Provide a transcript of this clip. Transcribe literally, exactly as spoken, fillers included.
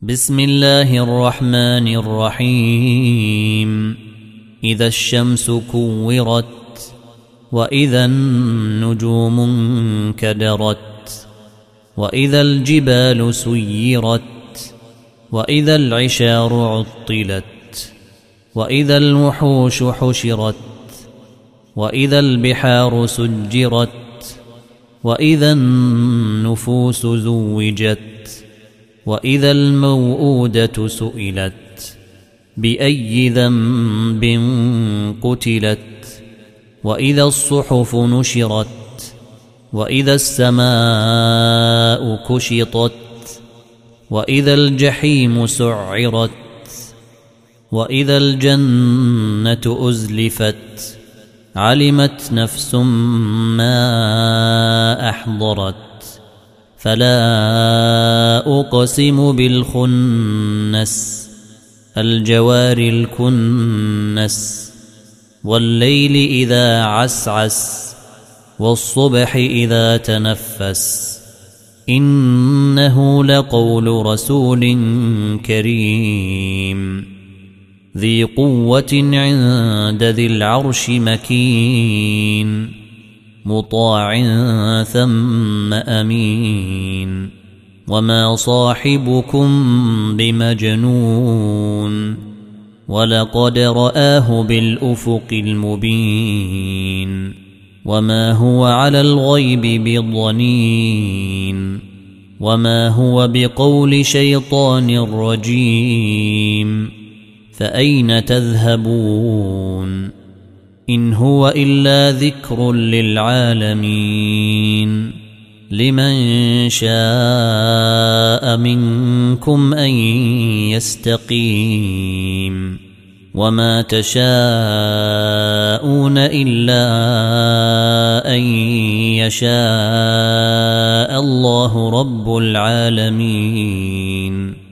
بسم الله الرحمن الرحيم. إذا الشمس كورت وإذا النجوم انكدرت وإذا الجبال سيرت وإذا العشار عطلت وإذا الوحوش حشرت وإذا البحار سجرت وإذا النفوس زوجت وإذا الموءودة سئلت بأي ذنب قتلت وإذا الصحف نشرت وإذا السماء كشطت وإذا الجحيم سعرت وإذا الجنة أزلفت علمت نفس ما أحضرت. فلا أقسم بالخنس الجوار الكنس والليل إذا عسعس والصبح إذا تنفس إنه لقول رسول كريم ذي قوة عند ذي العرش مكين مطاع ثم أمين وما صاحبكم بمجنون ولقد رآه بالأفق المبين وما هو على الغيب بضنين وما هو بقول شيطان رجيم فأين تذهبون إن هو إلا ذكر للعالمين لمن شاء منكم أن يستقيم وما تشاءون إلا أن يشاء الله رب العالمين.